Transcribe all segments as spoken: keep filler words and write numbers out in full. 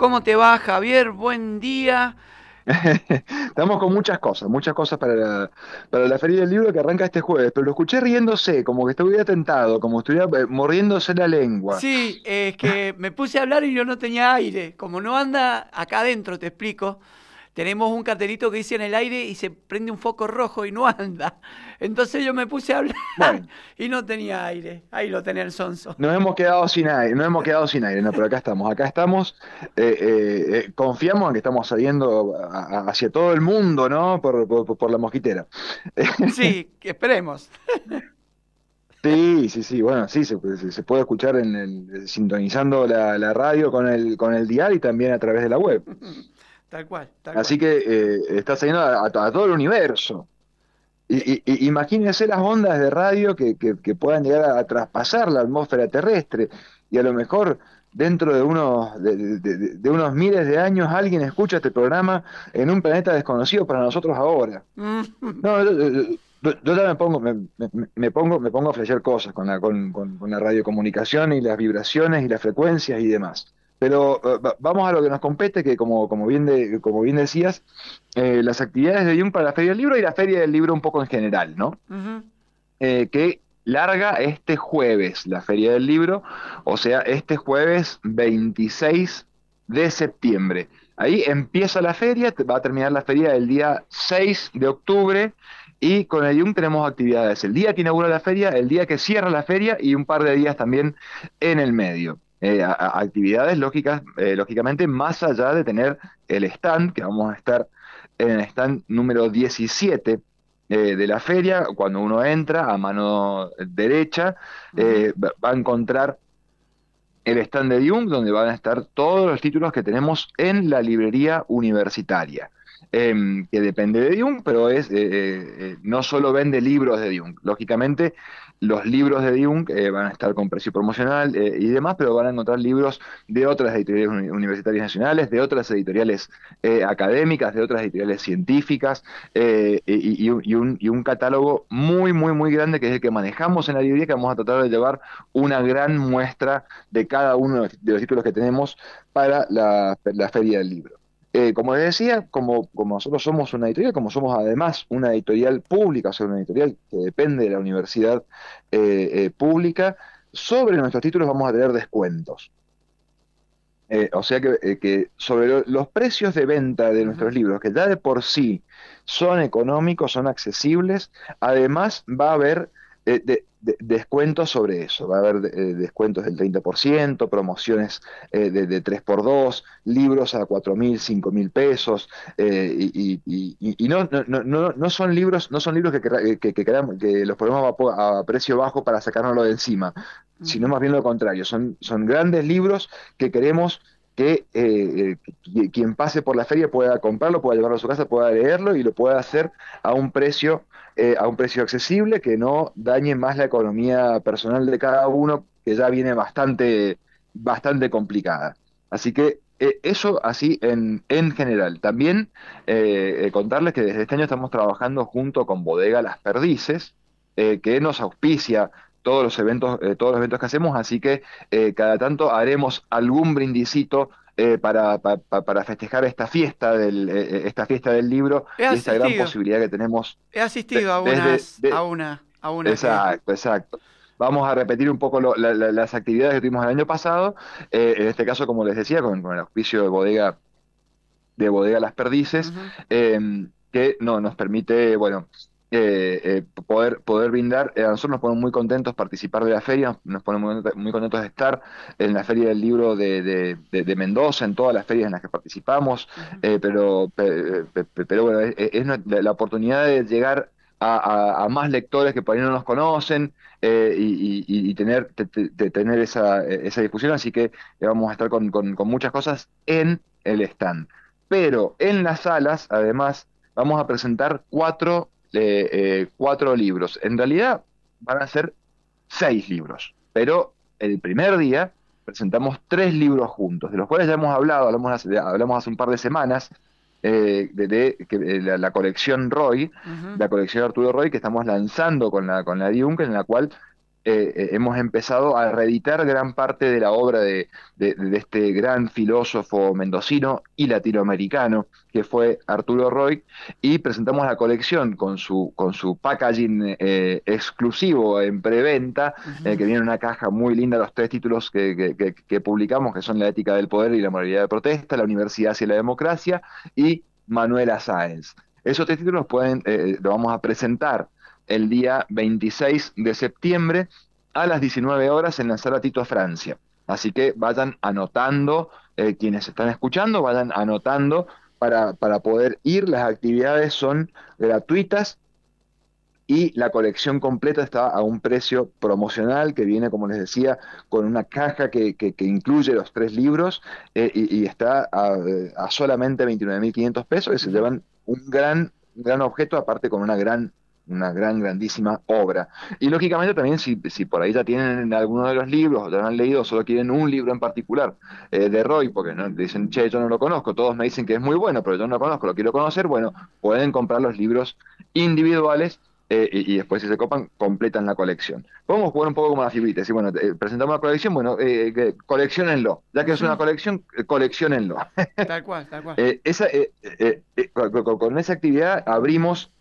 ¿Cómo te va, Javier? Buen día. Estamos con muchas cosas, muchas cosas para la, para la Feria del Libro que arranca este jueves, pero lo escuché riéndose, como que estuviera tentado, como estuviera eh, mordiéndose la lengua. Sí, es que me puse a hablar y yo no tenía aire. Como no anda acá adentro, te explico. Tenemos un cartelito que dice en el aire y se prende un foco rojo y no anda. Entonces yo me puse a hablar Bueno, y no tenía aire. Ahí lo tenía el sonso. nos hemos quedado sin aire, no hemos quedado sin aire, no, pero acá estamos, acá estamos, eh, eh, eh, confiamos en que estamos saliendo a- a- hacia todo el mundo, ¿no? Por, por, por la mosquitera. Sí, que esperemos. Sí, sí, sí, bueno, sí, se, se- se puede escuchar en el, sintonizando la, la radio con el, con el dial y también a través de la web. Tal cual, tal Así cual. que eh, está saliendo a, a todo el universo. Eh, Y, y- y imagínense las ondas de radio que, que- que puedan llegar a, a traspasar la atmósfera terrestre y a lo mejor dentro de unos, de, de- de- de unos miles de años alguien escucha este programa en un planeta desconocido para nosotros ahora. mm, No, yo, yo- yo- yo ya me pongo, me, me- me pongo, me pongo a flashear cosas con la, con, con- con la radiocomunicación y las vibraciones y las frecuencias y demás. Pero eh, va- vamos a lo que nos compete, que como, como bien de, como bien decías, eh, las actividades de Jung para la Feria del Libro y la Feria del Libro un poco en general, ¿no? ujú. Eh, que larga este jueves la Feria del Libro, o sea, este jueves veintiséis de septiembre. Ahí empieza la feria, te- va a terminar la feria el día seis de octubre y con el Jung tenemos actividades el día que inaugura la feria, el día que cierra la feria y un par de días también en el medio. Eh, a- a- actividades lógicas, eh, lógicamente más allá de tener el stand, que vamos a estar en el stand número diecisiete eh, de la feria. Cuando uno entra a mano derecha, Ujú. eh, va va a encontrar el stand de Jung, donde van a estar todos los títulos que tenemos en la librería universitaria, em, que depende de Jung, pero es, eh, eh, eh, no solo vende libros de Jung. Lógicamente, los libros de Jung eh, van a estar con precio promocional eh, y demás, pero van a encontrar libros de otras editoriales uni- universitarias nacionales, de otras editoriales eh, académicas, de otras editoriales científicas, eh, y, y un, y un- y un catálogo muy, muy, muy grande que es el que manejamos en la librería, que vamos a tratar de llevar una gran muestra de cada uno de los, de los títulos que tenemos para la, la Feria del Libro. Eh, como les decía, como, como nosotros somos una editorial, como somos además una editorial pública, o sea, una editorial que depende de la universidad eh, eh, pública, sobre nuestros títulos vamos a tener descuentos. Eh, o sea que, eh, que sobre lo- los precios de venta de nuestros Ujú. libros, que ya de por sí son económicos, son accesibles, además va a haber eh, de- de- descuentos sobre eso. Va a haber eh, descuentos del treinta por ciento, promociones eh, de, de tres por dos, libros a cuatro mil, cinco mil pesos. eh, y y- y- y no, no, no, no no son libros, no son libros que, querra- que, que queramos- que los ponemos a, po- a precio bajo para sacárnoslo de encima, sino Ujú. más bien lo contrario. Son, son grandes libros que queremos que eh, eh, qui- quien pase por la feria pueda comprarlo, pueda llevarlo a su casa, pueda leerlo y lo pueda hacer a un precio, eh, a un precio accesible, que no dañe más la economía personal de cada uno, que ya viene bastante, bastante complicada. Así que eh, eso así en, en general. También eh, eh, contarles que desde este año estamos trabajando junto con Bodega Las Perdices, eh, que nos auspicia todos los eventos, eh, todos los eventos que hacemos, así que eh, cada tanto haremos algún brindisito eh, para, pa- pa- para festejar esta fiesta del, eh, eh, esta fiesta del libro He y esta gran asistido, posibilidad que tenemos he de- asistido a desde... unas, a de- una, a una que. exacto, exacto. Vamos a repetir un poco lo- la- la- las actividades que tuvimos el año pasado, eh, en este caso, como les decía, con, con el auspicio de Bodega, de Bodega Las Perdices, Ujú. eh, que no, nos permite, bueno, eh, eh, poder, poder brindar. Eh, a nosotros nos ponemos muy contentos participar de la feria, nos ponemos muy, muy contentos de estar en la Feria del Libro de, de- de- de Mendoza, en todas las ferias en las que participamos, Ujú. eh, pero, pe- pe- pe- pero bueno, es, es la, la oportunidad de llegar a, a- a más lectores que por ahí no nos conocen, eh, y, y- y tener, te- te- te- tener esa, esa difusión, así que eh, vamos a estar con, con con muchas cosas en el stand. Pero en las salas, además, vamos a presentar cuatro, eh, eh, cuatro libros. En realidad van a ser seis libros, pero el primer día presentamos tres libros juntos, de los cuales ya hemos hablado, hablamos hace, hablamos hace un par de semanas, eh, de, de- que, eh, la, la colección Roy, Ujú. la colección Arturo Roy, que estamos lanzando con la, con la Dunk, en la cual eh, eh, hemos empezado a reeditar gran parte de la obra de, de- de este gran filósofo mendocino y latinoamericano que fue Arturo Roig, y presentamos la colección con su, con su packaging eh, exclusivo en preventa, eh, Ujú. que viene en una caja muy linda, los tres títulos que, que- que- que publicamos, que son La ética del poder y la moralidad de protesta, La universidad hacia la democracia y Manuela Sáenz. Esos tres títulos pueden, eh, lo vamos a presentar el día veintiséis de septiembre a las diecinueve horas en la sala Tito Francia. Así que vayan anotando, eh, quienes están escuchando, vayan anotando para, para poder ir. Las actividades son gratuitas y la colección completa está a un precio promocional que viene, como les decía, con una caja que, que- que incluye los tres libros, eh, y, y está a, a solamente veintinueve mil quinientos pesos, y se Ujú. llevan un gran, un gran objeto, aparte con una gran, una gran, grandísima obra. Y lógicamente también si, si por ahí ya tienen alguno de los libros o ya lo han leído, o solo quieren un libro en particular eh, de Roy, porque no dicen, che, yo no lo conozco, todos me dicen que es muy bueno, pero yo no lo conozco, lo quiero conocer, bueno, pueden comprar los libros individuales, eh, y, y después si se copan, completan la colección. Podemos jugar un poco como las figuritas, y bueno, eh, presentamos la colección, bueno, eh, que- colecciónenlo, ya que es una Ujú. colección, eh, colecciónenlo. Tal cual, tal cual. Eh, esa, eh, eh, eh, con, con- con esa actividad abrimos,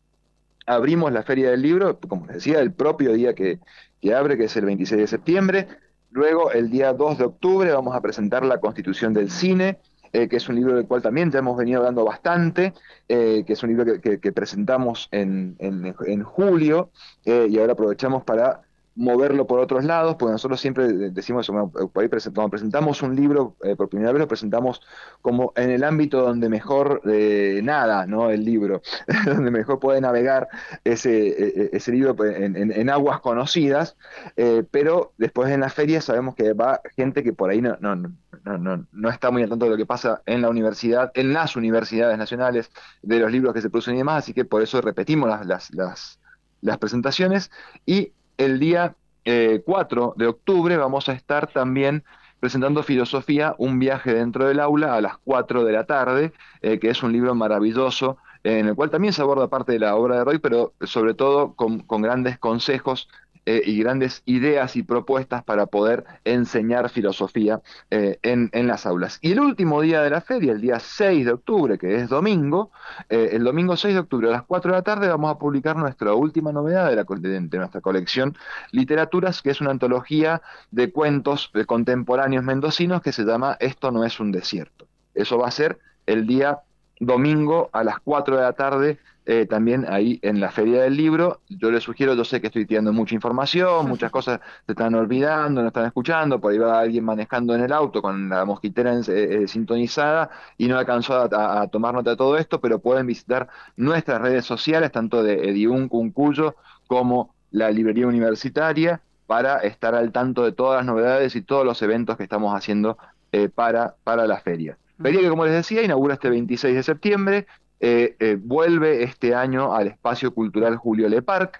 abrimos la Feria del Libro, como les decía, el propio día que, que abre, que es el veintiséis de septiembre. Luego, el día dos de octubre, vamos a presentar La Constitución del Cine, eh, que es un libro del cual también ya hemos venido hablando bastante, eh, que es un libro que, que- que presentamos en, en- en julio, eh, y ahora aprovechamos para moverlo por otros lados, porque nosotros siempre decimos eso, bueno, por ahí presen- cuando presentamos un libro, eh, por primera vez lo presentamos como en el ámbito donde mejor eh, nada, ¿no? El libro, donde mejor puede navegar ese, e- e- ese libro pues, en, en- en aguas conocidas, eh, pero después en la feria sabemos que va gente que por ahí no, no, no, no, no- no está muy al tanto de lo que pasa en la universidad, en las universidades nacionales, de los libros que se producen y demás, así que por eso repetimos las, las, las, las presentaciones. Y el día eh, cuatro de octubre vamos a estar también presentando Filosofía, un viaje dentro del aula a las cuatro de la tarde, eh, que es un libro maravilloso en el cual también se aborda parte de la obra de Roy, pero sobre todo con, con grandes consejos, eh, y grandes ideas y propuestas para poder enseñar filosofía eh, en, en las aulas. Y el último día de la feria, el día seis de octubre, que es domingo, eh, el domingo seis de octubre a las cuatro de la tarde vamos a publicar nuestra última novedad de, la, de, de nuestra colección Literaturas, que es una antología de cuentos de contemporáneos mendocinos que se llama Esto no es un desierto. Eso va a ser el día domingo a las cuatro de la tarde, eh, también ahí en la Feria del Libro. Yo les sugiero, yo sé que estoy tirando mucha información, muchas cosas se están olvidando, no están escuchando, por ahí va alguien manejando en el auto con la mosquitera en- eh, eh, sintonizada y no alcanzó a, a- a tomar nota de todo esto, pero pueden visitar nuestras redes sociales, tanto de Ediún Cuncuyo como la Librería Universitaria, para estar al tanto de todas las novedades y todos los eventos que estamos haciendo eh, para, para la feria. Feria que, Ujú. como les decía, inaugura este veintiséis de septiembre, eh, eh, vuelve este año al Espacio Cultural Julio Le Parc,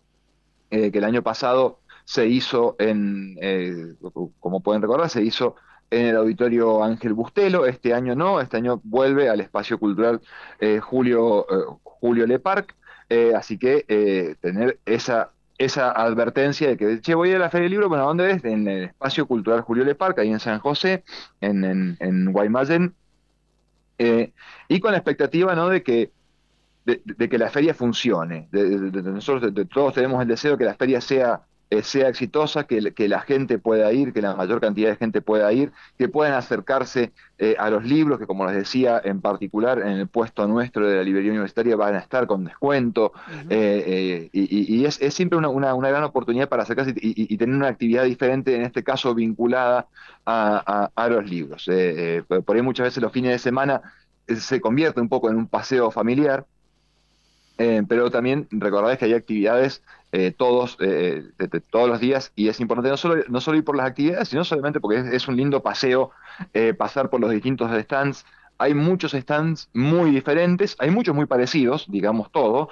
eh, que el año pasado se hizo en, eh, como pueden recordar, se hizo en el Auditorio Ángel Bustelo. Este año no, este año vuelve al Espacio Cultural eh, Julio, eh, Julio Le Parc, eh, así que eh, tener esa, esa advertencia de que, che, voy a la Feria del Libro, bueno, ¿a dónde es? En el Espacio Cultural Julio Le Parc, ahí en San José, en, en, en Guaymallén, eh, y con la expectativa, ¿no? de que de, de que la feria funcione. De, de- de- nosotros de- de- todos tenemos el deseo de que la feria sea, eh, sea exitosa, que, que la gente pueda ir, que la mayor cantidad de gente pueda ir, que puedan acercarse eh, a los libros, que como les decía, en particular en el puesto nuestro de la librería universitaria van a estar con descuento, Ujú. eh, eh, y, y- y es, es siempre una, una- una gran oportunidad para acercarse y, y- y tener una actividad diferente, en este caso vinculada a, a- a los libros. Eh, eh, por por ahí muchas veces los fines de semana eh, se convierte un poco en un paseo familiar, eh, pero también recordad que hay actividades eh, todos, eh, de- de todos los días, y es importante no solo, no solo ir por las actividades, sino solamente porque es, es un lindo paseo, eh, pasar por los distintos stands. Hay muchos stands muy diferentes, hay muchos muy parecidos, digamos todo,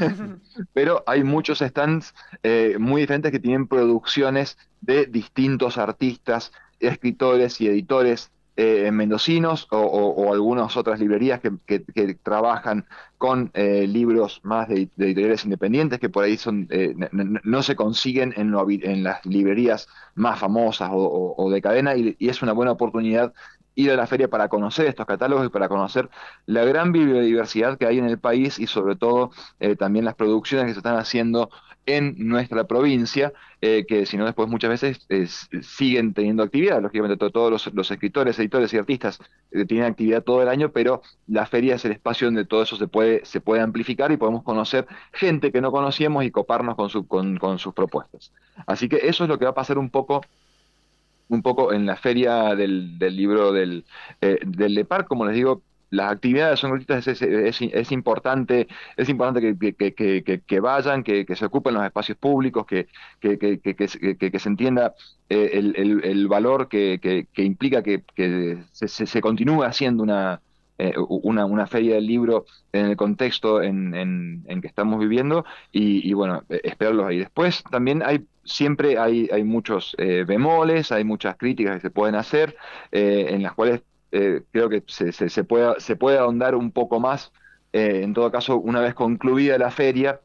pero hay muchos stands eh, muy diferentes que tienen producciones de distintos artistas, escritores y editores eh, mendocinos o, o- o algunas otras librerías que, que- que trabajan con eh, libros más de, de editoriales independientes que por ahí son, eh, n- n- no se consiguen en, lo habi- en las librerías más famosas o, o- o de cadena y, y es una buena oportunidad ir a la feria para conocer estos catálogos y para conocer la gran bibliodiversidad que hay en el país y sobre todo eh, también las producciones que se están haciendo en nuestra provincia, eh, que si no después muchas veces eh, siguen teniendo actividad. Lógicamente to- todos los, los escritores, editores y artistas eh, tienen actividad todo el año, pero la feria es el espacio donde todo eso se puede, se puede amplificar y podemos conocer gente que no conocíamos y coparnos con, su, con, con sus propuestas. Así que eso es lo que va a pasar un poco un poco en la feria del, del libro del, eh, del Lepar, como les digo, las actividades son gratuitas, es, es, es- es importante, es importante que, que- que- que- que vayan, que, que se ocupen los espacios públicos, que, que, que- que- que se que- que se entienda eh, el, el- el valor que, que- que implica que, que se, se- se continúe haciendo una, eh, una, una feria del libro en el contexto en, en- en que estamos viviendo y, y bueno, eh, esperarlos ahí. Después también hay, siempre hay, hay muchos eh, bemoles, hay muchas críticas que se pueden hacer, eh, en las cuales eh, creo que se, se, se puede, se puede ahondar un poco más, eh, en todo caso, una vez concluida la feria,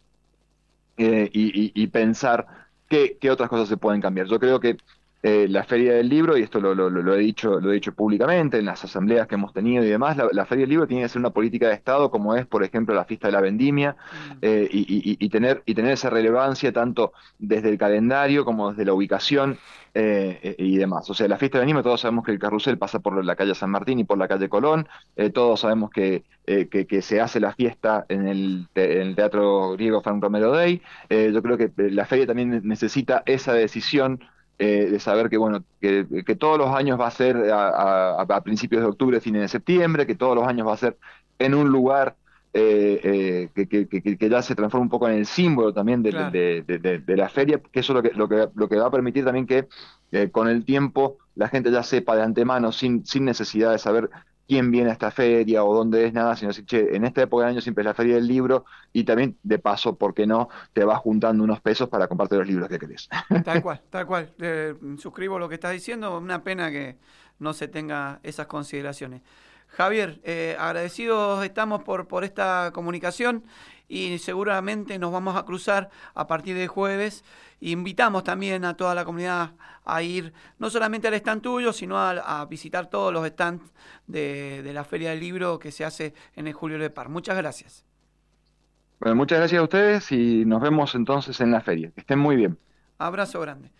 eh, y, y- y pensar qué, qué otras cosas se pueden cambiar. Yo creo que eh, la Feria del Libro, y esto lo, lo- lo- lo he dicho, lo he dicho públicamente en las asambleas que hemos tenido y demás, la, la Feria del Libro tiene que ser una política de Estado como es, por ejemplo, la fiesta de la vendimia, Mm, eh, y, y- y tener, y tener esa relevancia tanto desde el calendario como desde la ubicación. eh, y demás. O sea, la fiesta de la vendimia, todos sabemos que el carrusel pasa por la calle San Martín y por la calle Colón, eh, todos sabemos que, eh, que, que se hace la fiesta en el, te- en el Teatro Griego Frank Romero Day. Eh, yo creo que eh, la feria también necesita esa decisión, eh, de saber que, bueno, que, que todos los años va a ser a, a- a principios de octubre, fines de septiembre, que todos los años va a ser en un lugar eh, eh, que, que- que- que ya se transforma un poco en el símbolo también de, claro. de- de- de- de la feria, que eso es lo que, lo que, lo que va a permitir también que eh, con el tiempo la gente ya sepa de antemano, sin, sin necesidad de saber quién viene a esta feria o dónde es nada, sino decir, che, en esta época del año siempre es la feria del libro y también de paso, ¿por qué no? Te vas juntando unos pesos para comprarte los libros que querés. Tal cual, tal cual. Eh, suscribo lo que estás diciendo. Una pena que no se tenga esas consideraciones. Javier, eh, agradecidos estamos por, por esta comunicación y seguramente nos vamos a cruzar a partir de jueves. Invitamos también a toda la comunidad a ir no solamente al stand tuyo, sino a, a visitar todos los stands de, de la Feria del Libro que se hace en el Julio Lepar. Muchas gracias. Bueno, muchas gracias a ustedes y nos vemos entonces en la feria. Que estén muy bien. Abrazo grande.